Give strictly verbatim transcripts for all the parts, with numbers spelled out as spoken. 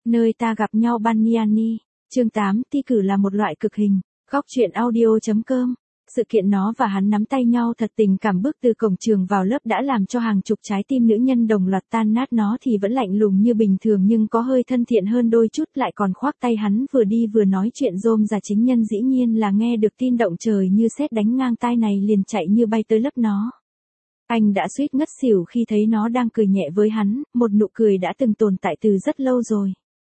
Nơi ta gặp nhau Banniani, chương tám, thi cử là một loại cực hình, góc truyện audio.com. Sự kiện nó và hắn nắm tay nhau thật tình cảm bước từ cổng trường vào lớp đã làm cho hàng chục trái tim nữ nhân đồng loạt tan nát. Nó thì vẫn lạnh lùng như bình thường nhưng có hơi thân thiện hơn đôi chút, lại còn khoác tay hắn vừa đi vừa nói chuyện rôm rả. Chính Nhân dĩ nhiên là nghe được tin động trời như sét đánh ngang tai này liền chạy như bay tới lớp nó. Anh đã suýt ngất xỉu khi thấy nó đang cười nhẹ với hắn, một nụ cười đã từng tồn tại từ rất lâu rồi.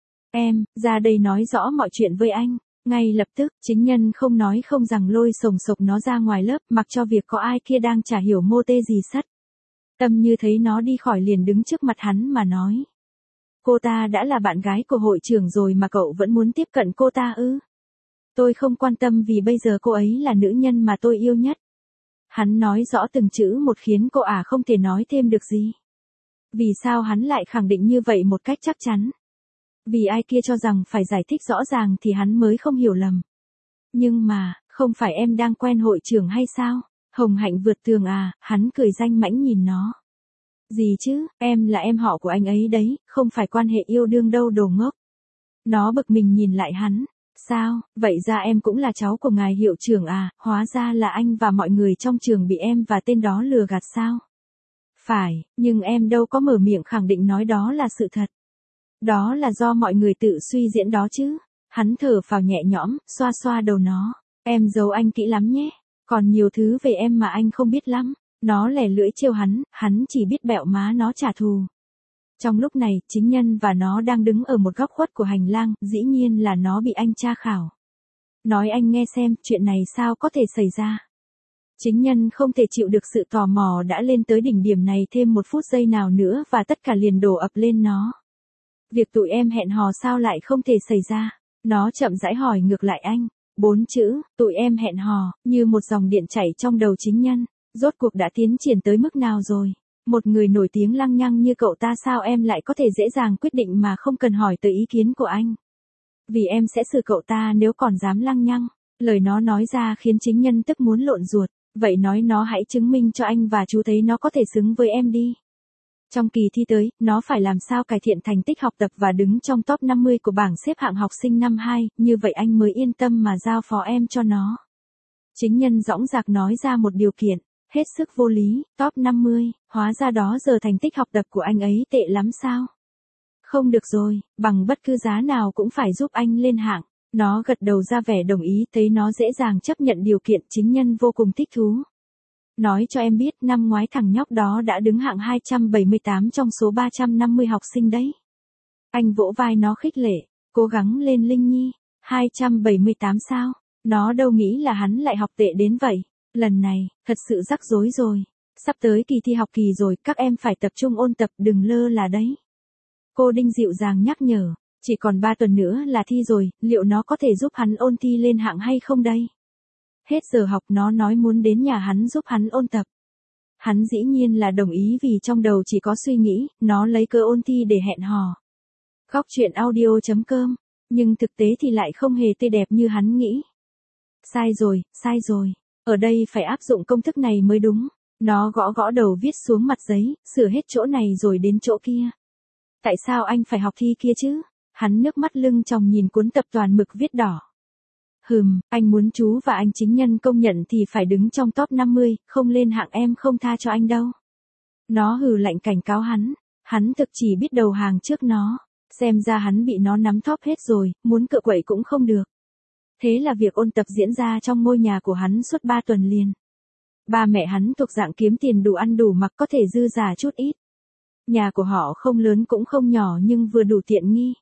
Em, ra đây nói rõ mọi chuyện với anh. Ngay lập tức, Chính Nhân không nói không rằng lôi sồng sộc nó ra ngoài lớp, mặc cho việc có ai kia đang chả hiểu mô tê gì sắt. Tâm Như thấy nó đi khỏi liền đứng trước mặt hắn mà nói. Cô ta đã là bạn gái của hội trưởng rồi mà cậu vẫn muốn tiếp cận cô ta ư? Tôi không quan tâm vì bây giờ cô ấy là nữ nhân mà tôi yêu nhất. Hắn nói rõ từng chữ một khiến cô ả không thể nói thêm được gì. Vì sao hắn lại khẳng định như vậy một cách chắc chắn? Vì ai kia cho rằng phải giải thích rõ ràng thì hắn mới không hiểu lầm. Nhưng mà, không phải em đang quen hội trưởng hay sao? Hồng Hạnh vượt tường à, hắn cười danh mãnh nhìn nó. Gì chứ, em là em họ của anh ấy đấy, không phải quan hệ yêu đương đâu đồ ngốc. Nó bực mình nhìn lại hắn. Sao, vậy ra em cũng là cháu của ngài hiệu trưởng à, hóa ra là anh và mọi người trong trường bị em và tên đó lừa gạt sao? Phải, nhưng em đâu có mở miệng khẳng định nói đó là sự thật. Đó là do mọi người tự suy diễn đó chứ. Hắn thở phào nhẹ nhõm, xoa xoa đầu nó. Em giấu anh kỹ lắm nhé. Còn nhiều thứ về em mà anh không biết lắm. Nó lẻ lưỡi trêu hắn, hắn chỉ biết bẹo má nó trả thù. Trong lúc này, Chính Nhân và nó đang đứng ở một góc khuất của hành lang, dĩ nhiên là nó bị anh tra khảo. Nói anh nghe xem, chuyện này sao có thể xảy ra. Chính Nhân không thể chịu được sự tò mò đã lên tới đỉnh điểm này thêm một phút giây nào nữa và tất cả liền đổ ập lên nó. Việc tụi em hẹn hò sao lại không thể xảy ra? Nó chậm rãi hỏi ngược lại anh. Bốn chữ, tụi em hẹn hò, như một dòng điện chảy trong đầu Chính Nhân. Rốt cuộc đã tiến triển tới mức nào rồi? Một người nổi tiếng lăng nhăng như cậu ta sao em lại có thể dễ dàng quyết định mà không cần hỏi tới ý kiến của anh? Vì em sẽ xử cậu ta nếu còn dám lăng nhăng. Lời nó nói ra khiến Chính Nhân tức muốn lộn ruột. Vậy nói nó hãy chứng minh cho anh và chú thấy nó có thể xứng với em đi. Trong kỳ thi tới, nó phải làm sao cải thiện thành tích học tập và đứng trong top năm mươi của bảng xếp hạng học sinh năm hai, như vậy anh mới yên tâm mà giao phó em cho nó. Chính Nhân dõng dạc nói ra một điều kiện, hết sức vô lý, top năm mươi, hóa ra đó giờ thành tích học tập của anh ấy tệ lắm sao? Không được rồi, bằng bất cứ giá nào cũng phải giúp anh lên hạng. Nó gật đầu ra vẻ đồng ý, thấy nó dễ dàng chấp nhận điều kiện. Chính Nhân vô cùng thích thú. Nói cho em biết, năm ngoái thằng nhóc đó đã đứng hạng hai trăm bảy mươi tám trong số ba trăm năm mươi học sinh đấy. Anh vỗ vai nó khích lệ, cố gắng lên Linh Nhi, hai trăm bảy mươi tám sao? Nó đâu nghĩ là hắn lại học tệ đến vậy. Lần này, thật sự rắc rối rồi. Sắp tới kỳ thi học kỳ rồi, các em phải tập trung ôn tập, đừng lơ là đấy. Cô Đinh dịu dàng nhắc nhở, chỉ còn ba tuần nữa là thi rồi, liệu nó có thể giúp hắn ôn thi lên hạng hay không đây? Hết giờ học nó nói muốn đến nhà hắn giúp hắn ôn tập. Hắn dĩ nhiên là đồng ý vì trong đầu chỉ có suy nghĩ, nó lấy cơ ôn thi để hẹn hò. Góc truyện audio.com, nhưng thực tế thì lại không hề tươi đẹp như hắn nghĩ. Sai rồi, sai rồi, ở đây phải áp dụng công thức này mới đúng. Nó gõ gõ đầu viết xuống mặt giấy, sửa hết chỗ này rồi đến chỗ kia. Tại sao anh phải học thi kia chứ? Hắn nước mắt lưng tròng nhìn cuốn tập toàn mực viết đỏ. Hừm, anh muốn chú và anh Chính Nhân công nhận thì phải đứng trong top năm mươi, không lên hạng em không tha cho anh đâu. Nó hừ lạnh cảnh cáo hắn, hắn thực chỉ biết đầu hàng trước nó, xem ra hắn bị nó nắm thóp hết rồi, muốn cựa quậy cũng không được. Thế là việc ôn tập diễn ra trong ngôi nhà của hắn suốt ba tuần liền. Ba mẹ hắn thuộc dạng kiếm tiền đủ ăn đủ mặc có thể dư giả chút ít. Nhà của họ không lớn cũng không nhỏ nhưng vừa đủ tiện nghi.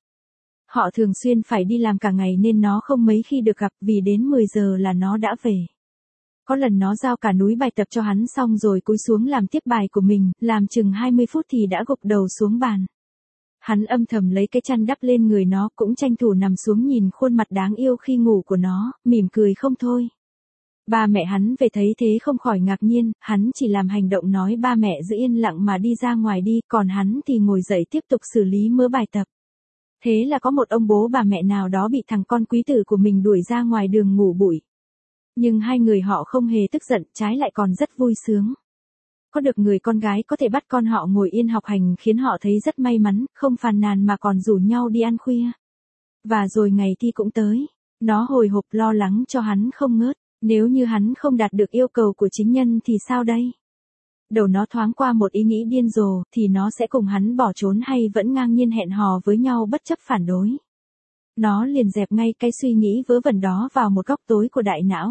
Họ thường xuyên phải đi làm cả ngày nên nó không mấy khi được gặp vì đến mười giờ là nó đã về. Có lần nó giao cả núi bài tập cho hắn xong rồi cúi xuống làm tiếp bài của mình, làm chừng hai mươi phút thì đã gục đầu xuống bàn. Hắn âm thầm lấy cái chăn đắp lên người nó cũng tranh thủ nằm xuống nhìn khuôn mặt đáng yêu khi ngủ của nó, mỉm cười không thôi. Ba mẹ hắn về thấy thế không khỏi ngạc nhiên, hắn chỉ làm hành động nói ba mẹ giữ yên lặng mà đi ra ngoài đi, còn hắn thì ngồi dậy tiếp tục xử lý mớ bài tập. Thế là có một ông bố bà mẹ nào đó bị thằng con quý tử của mình đuổi ra ngoài đường ngủ bụi. Nhưng hai người họ không hề tức giận, trái lại còn rất vui sướng. có được người con gái có thể bắt con họ ngồi yên học hành khiến họ thấy rất may mắn, không phàn nàn mà còn rủ nhau đi ăn khuya. Và rồi ngày thi cũng tới. Nó hồi hộp lo lắng cho hắn không ngớt. Nếu như hắn không đạt được yêu cầu của chính nhân thì sao đây? Đầu nó thoáng qua một ý nghĩ điên rồ, thì nó sẽ cùng hắn bỏ trốn hay vẫn ngang nhiên hẹn hò với nhau bất chấp phản đối. Nó liền dẹp ngay cái suy nghĩ vớ vẩn đó vào một góc tối của đại não.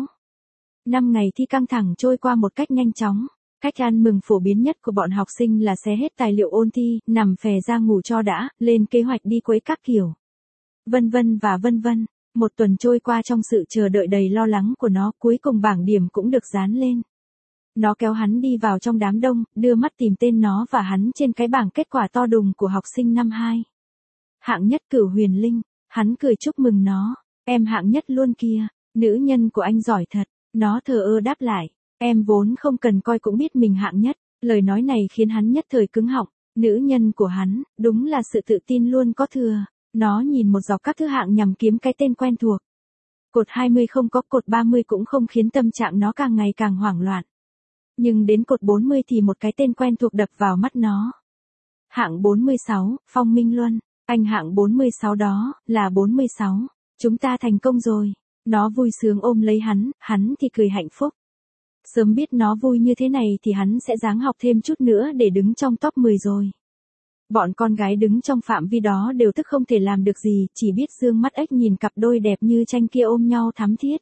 Năm ngày thi căng thẳng trôi qua một cách nhanh chóng. Cách ăn mừng phổ biến nhất của bọn học sinh là xé hết tài liệu ôn thi, nằm phè ra ngủ cho đã, lên kế hoạch đi quấy các kiểu. Vân vân và vân vân. Một tuần trôi qua trong sự chờ đợi đầy lo lắng của nó, cuối cùng bảng điểm cũng được dán lên. Nó kéo hắn đi vào trong đám đông, đưa mắt tìm tên nó và hắn trên cái bảng kết quả to đùng của học sinh năm hai. Hạng nhất Cửu Huyền Linh, hắn cười chúc mừng nó, em hạng nhất luôn kia, nữ nhân của anh giỏi thật, nó thờ ơ đáp lại, em vốn không cần coi cũng biết mình hạng nhất, lời nói này khiến hắn nhất thời cứng họng, nữ nhân của hắn, đúng là sự tự tin luôn có thừa. Nó nhìn một dọc các thứ hạng nhằm kiếm cái tên quen thuộc. Cột hai mươi không có, cột ba mươi cũng không khiến tâm trạng nó càng ngày càng hoảng loạn. Nhưng đến cột bốn mươi thì một cái tên quen thuộc đập vào mắt nó. Hạng bốn mươi sáu, Phong Minh Luân. Anh hạng bốn mươi sáu đó, là bốn mươi sáu. Chúng ta thành công rồi. Nó vui sướng ôm lấy hắn, hắn thì cười hạnh phúc. Sớm biết nó vui như thế này thì hắn sẽ ráng học thêm chút nữa để đứng trong top mười rồi. Bọn con gái đứng trong phạm vi đó đều tức không thể làm được gì, chỉ biết dương mắt ếch nhìn cặp đôi đẹp như tranh kia ôm nhau thắm thiết.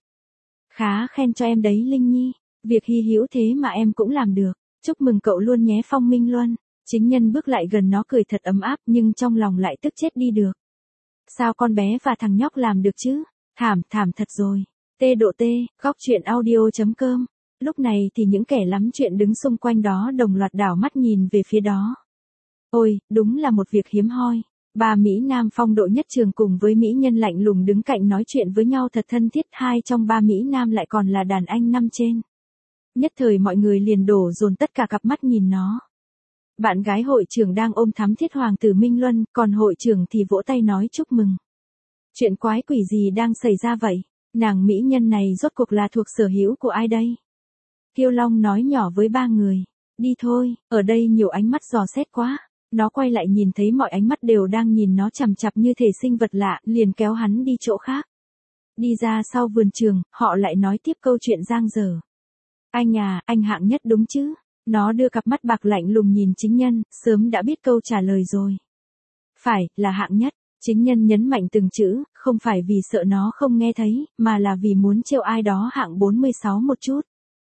Khá khen cho em đấy Linh Nhi, việc hy hữu thế mà em cũng làm được, chúc mừng cậu luôn nhé Phong Minh Luân. Chính nhân bước lại gần nó cười thật ấm áp nhưng trong lòng lại tức chết đi được. Sao con bé và thằng nhóc làm được chứ, thảm thảm thật rồi. Tê độ tê, góc truyện audio.com. Lúc này thì những kẻ lắm chuyện đứng xung quanh đó đồng loạt đảo mắt nhìn về phía đó. Ôi, đúng là một việc hiếm hoi. Ba Mỹ Nam phong độ nhất trường cùng với Mỹ nhân lạnh lùng đứng cạnh nói chuyện với nhau thật thân thiết. Hai trong ba Mỹ Nam lại còn là đàn anh năm trên. Nhất thời mọi người liền đổ dồn tất cả cặp mắt nhìn nó. Bạn gái hội trưởng đang ôm thắm thiết hoàng tử Minh Luân, còn hội trưởng thì vỗ tay nói chúc mừng. Chuyện quái quỷ gì đang xảy ra vậy? Nàng mỹ nhân này rốt cuộc là thuộc sở hữu của ai đây? Kiêu Long nói nhỏ với ba người. Đi thôi, ở đây nhiều ánh mắt dò xét quá. Nó quay lại nhìn thấy mọi ánh mắt đều đang nhìn nó chằm chặp như thể sinh vật lạ, liền kéo hắn đi chỗ khác. Đi ra sau vườn trường, họ lại nói tiếp câu chuyện giang dở. Anh à, anh hạng nhất đúng chứ? Nó đưa cặp mắt bạc lạnh lùng nhìn chính nhân, sớm đã biết câu trả lời rồi. Phải, là hạng nhất. Chính nhân nhấn mạnh từng chữ, không phải vì sợ nó không nghe thấy, mà là vì muốn trêu ai đó hạng bốn mươi sáu một chút.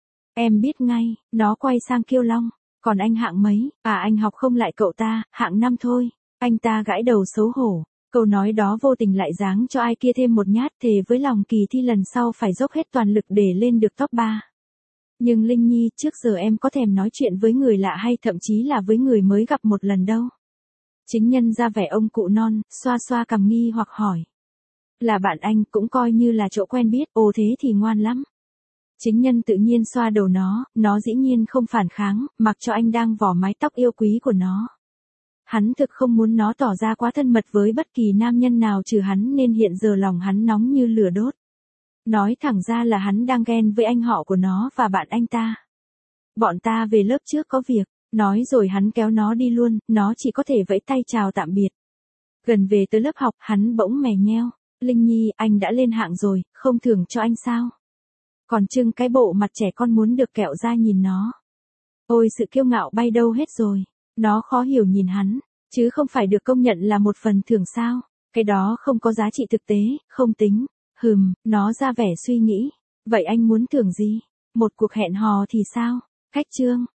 Em biết ngay, nó quay sang Kiêu Long. Còn anh hạng mấy? À anh học không lại cậu ta, hạng năm thôi. Anh ta gãi đầu xấu hổ. Câu nói đó vô tình lại giáng cho ai kia thêm một nhát, thề với lòng kỳ thi lần sau phải dốc hết toàn lực để lên được top ba. Nhưng Linh Nhi, trước giờ em có thèm nói chuyện với người lạ hay thậm chí là với người mới gặp một lần đâu. Chính nhân ra vẻ ông cụ non, xoa xoa cằm nghi hoặc hỏi. Là bạn anh, cũng coi như là chỗ quen biết, ồ thế thì ngoan lắm. Chính nhân tự nhiên xoa đầu nó, nó dĩ nhiên không phản kháng, mặc cho anh đang vò mái tóc yêu quý của nó. Hắn thực không muốn nó tỏ ra quá thân mật với bất kỳ nam nhân nào trừ hắn nên hiện giờ lòng hắn nóng như lửa đốt. Nói thẳng ra là hắn đang ghen với anh họ của nó và bạn anh ta. Bọn ta về lớp trước có việc, nói rồi hắn kéo nó đi luôn, nó chỉ có thể vẫy tay chào tạm biệt. Gần về tới lớp học, hắn bỗng mè nheo. Linh Nhi, anh đã lên hạng rồi, không thưởng cho anh sao? Còn trưng cái bộ mặt trẻ con muốn được kẹo ra nhìn nó. Ôi sự kiêu ngạo bay đâu hết rồi. Nó khó hiểu nhìn hắn, chứ không phải được công nhận là một phần thưởng sao? Cái đó không có giá trị thực tế, không tính. Hừm, nó ra vẻ suy nghĩ. Vậy anh muốn thưởng gì? Một cuộc hẹn hò thì sao? Khách trương,